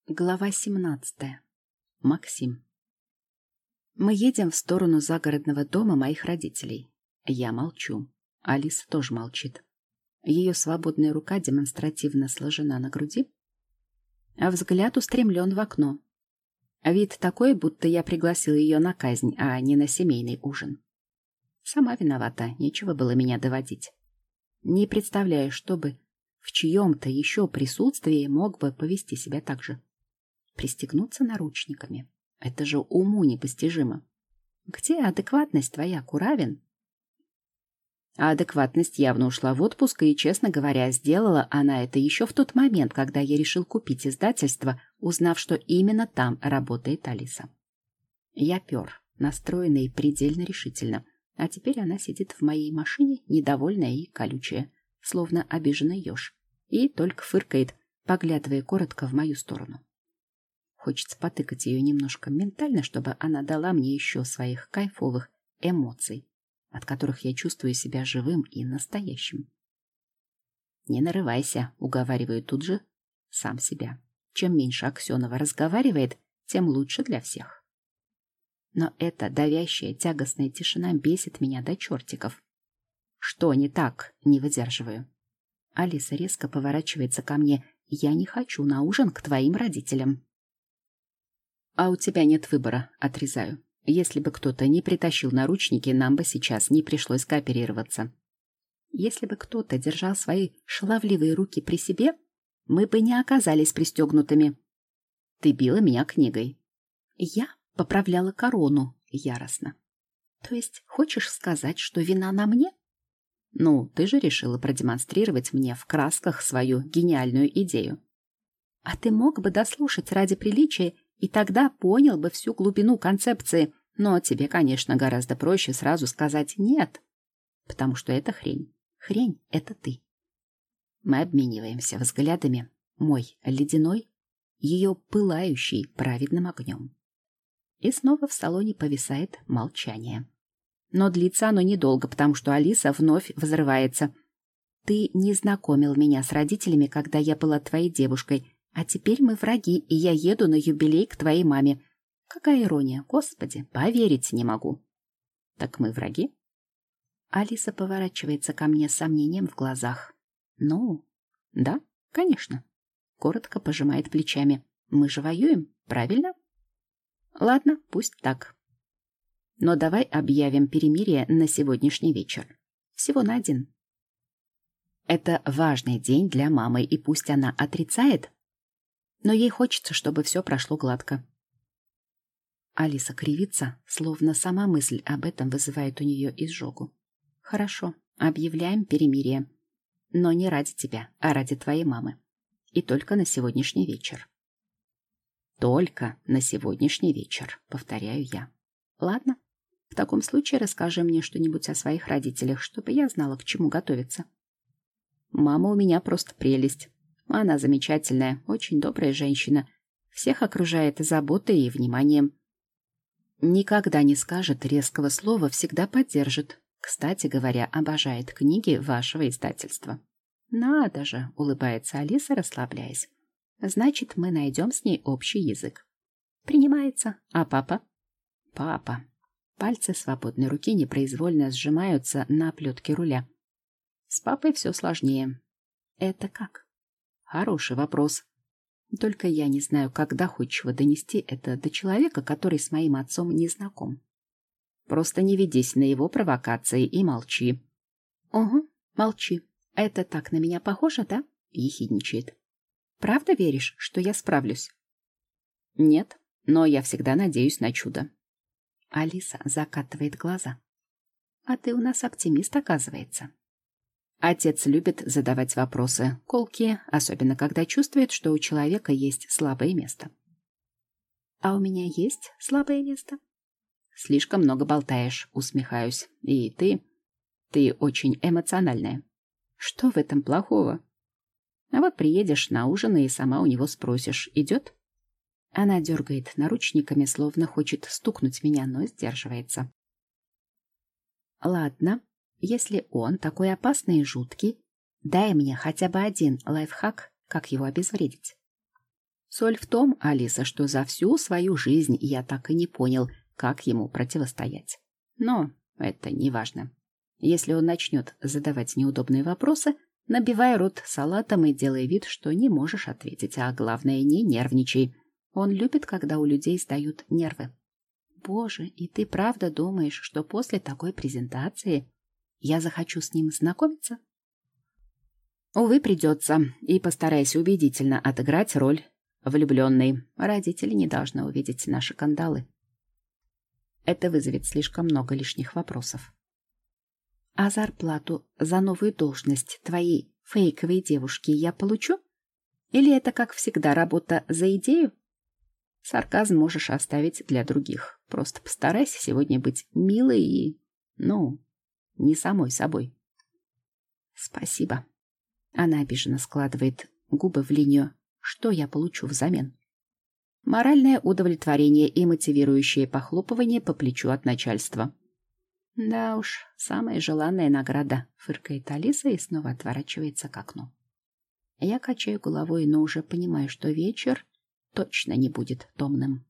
Глава 17. Максим. Мы едем в сторону загородного дома моих родителей. Я молчу. Алиса тоже молчит. Ее свободная рука демонстративно сложена на груди, а взгляд устремлен в окно. Вид такой, будто я пригласил ее на казнь, а не на семейный ужин. Сама виновата, нечего было меня доводить. Не представляю, чтобы в чьем-то еще присутствии мог бы повести себя так же. Пристегнуться наручниками. Это же уму непостижимо. Где адекватность твоя, Куравин? А адекватность явно ушла в отпуск, и, честно говоря, сделала она это еще в тот момент, когда я решил купить издательство, узнав, что именно там работает Алиса. Я пер, настроенный предельно решительно, а теперь она сидит в моей машине, недовольная и колючая, словно обиженный еж, и только фыркает, поглядывая коротко в мою сторону. Хочется потыкать ее немножко ментально, чтобы она дала мне еще своих кайфовых эмоций, от которых я чувствую себя живым и настоящим. «Не нарывайся», — уговариваю тут же сам себя. Чем меньше Аксенова разговаривает, тем лучше для всех. Но эта давящая, тягостная тишина бесит меня до чертиков. Что не так, не выдерживаю. Алиса резко поворачивается ко мне. «Я не хочу на ужин к твоим родителям». «А у тебя нет выбора», — отрезаю. «Если бы кто-то не притащил наручники, нам бы сейчас не пришлось кооперироваться. Если бы кто-то держал свои шаловливые руки при себе, мы бы не оказались пристегнутыми. Ты била меня книгой». Я поправляла корону яростно. «То есть хочешь сказать, что вина на мне?» «Ну, ты же решила продемонстрировать мне в красках свою гениальную идею». «А ты мог бы дослушать ради приличия, и тогда понял бы всю глубину концепции, но тебе, конечно, гораздо проще сразу сказать «нет», потому что это хрень. Хрень — это ты». Мы обмениваемся взглядами, мой ледяной, ее пылающий праведным огнем. И снова в салоне повисает молчание. Но длится оно недолго, потому что Алиса вновь взрывается. «Ты не знакомил меня с родителями, когда я была твоей девушкой, а теперь мы враги, и я еду на юбилей к твоей маме». Какая ирония, Господи, поверить не могу. Так мы враги? Алиса поворачивается ко мне с сомнением в глазах. Ну, да, конечно. Коротко пожимает плечами. Мы же воюем, правильно? Ладно, пусть так. Но давай объявим перемирие на сегодняшний вечер. Всего на один. Это важный день для мамы, и пусть она отрицает, но ей хочется, чтобы все прошло гладко. Алиса кривится, словно сама мысль об этом вызывает у нее изжогу. Хорошо, объявляем перемирие. Но не ради тебя, а ради твоей мамы. И только на сегодняшний вечер. Только на сегодняшний вечер, повторяю я. Ладно, в таком случае расскажи мне что-нибудь о своих родителях, чтобы я знала, к чему готовиться. Мама у меня просто прелесть. Она замечательная, очень добрая женщина. Всех окружает заботой и вниманием. Никогда не скажет резкого слова, всегда поддержит. Кстати говоря, обожает книги вашего издательства. Надо же, улыбается Алиса, расслабляясь. Значит, мы найдем с ней общий язык. Принимается. А папа? Папа. Пальцы свободной руки непроизвольно сжимаются на оплетке руля. С папой все сложнее. Это как? Хороший вопрос. Только я не знаю, как доходчиво донести это до человека, который с моим отцом не знаком. Просто не ведись на его провокации и молчи. Угу, молчи. Это так на меня похоже, да? Ехидничает. Правда веришь, что я справлюсь? Нет, но я всегда надеюсь на чудо. Алиса закатывает глаза. А ты у нас оптимист, оказывается. Отец любит задавать вопросы, колкие, особенно когда чувствует, что у человека есть слабое место. А у меня есть слабое место? Слишком много болтаешь, усмехаюсь. И ты очень эмоциональная. Что в этом плохого? А вот приедешь на ужин и сама у него спросишь, идет? Она дергает наручниками, словно хочет стукнуть меня, но сдерживается. Ладно. Если он такой опасный и жуткий, дай мне хотя бы один лайфхак, как его обезвредить. Соль в том, Алиса, что за всю свою жизнь я так и не понял, как ему противостоять. Но это не важно. Если он начнет задавать неудобные вопросы, набивай рот салатом и делай вид, что не можешь ответить, а главное, не нервничай. Он любит, когда у людей сдают нервы. Боже, и ты правда думаешь, что после такой презентации я захочу с ним знакомиться? Увы, придется. И постарайся убедительно отыграть роль влюбленной. Родители не должны увидеть наши кандалы. Это вызовет слишком много лишних вопросов. А зарплату за новую должность твоей фейковой девушки я получу? Или это, как всегда, работа за идею? Сарказм можешь оставить для других. Просто постарайся сегодня быть милой и, не самой собой. Спасибо. Она обиженно складывает губы в линию. Что я получу взамен? Моральное удовлетворение и мотивирующее похлопывание по плечу от начальства. Да уж, самая желанная награда, фыркает Алиса и снова отворачивается к окну. Я качаю головой, но уже понимаю, что вечер точно не будет томным.